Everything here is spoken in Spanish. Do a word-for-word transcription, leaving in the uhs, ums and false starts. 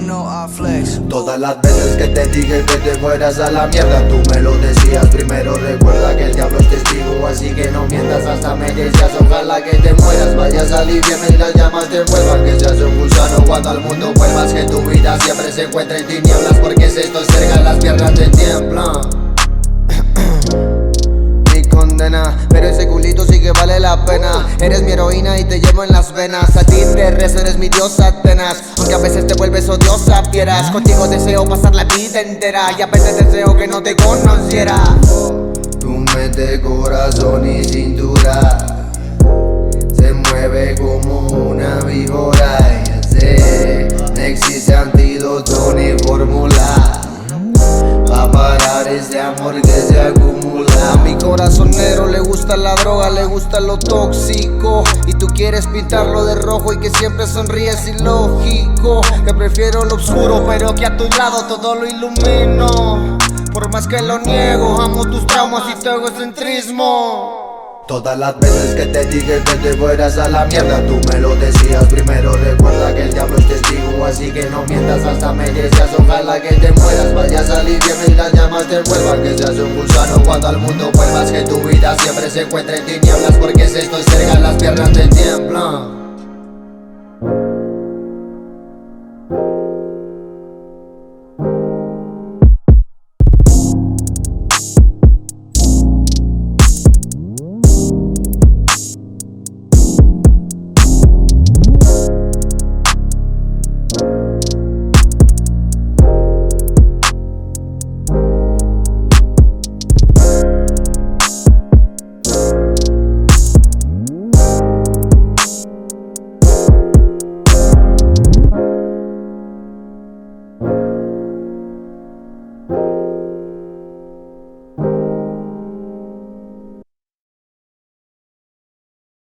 know I flex. Todas las veces que te dije que te fueras a la mierda, tú me lo decías primero. Recuerda que el diablo es testigo, así que no mientas. Hasta me decías ojalá que te mueras, vaya a salir bien y las llamas te envuelvan. Que seas un gusano cuando al mundo vuelvas, que tu vida siempre se encuentre en tinieblas, porque si esto es cerca las piernas te tiemblan. Mi condena, pero ese culito sí que vale la pena. Eres mi heroína y te llevo en las venas. A ti te rezo, eres mi diosa Atenas, aunque a veces te vuelves odiosa, fieras. Contigo deseo pasar la vida entera y a veces deseo que no te conociera. Tu mente, corazón y cintura se mueve como una víbora. Ya sé, no existe antídoto ni fórmula pa' parar ese amor que se acumula. A mi corazonero le gusta la droga, le gusta lo tóxico, y tú quieres pintarlo de rojo y que siempre sonríes, ilógico. Que prefiero lo oscuro pero que a tu lado todo lo ilumino. Por más que lo niego, amo tus traumas y tu egocentrismo. Todas las veces que te dije que te fueras a la mierda, tú me lo decías primero. Recuerda que el diablo es testigo, así que no mientas. Hasta me decías ojalá que te mueras, vaya a salir bien y las llamas te envuelvan. Que seas un gusano cuando al mundo vuelvas, que tu vida siempre se encuentre en tinieblas, porque si estoy cerca las piernas te tiemblan.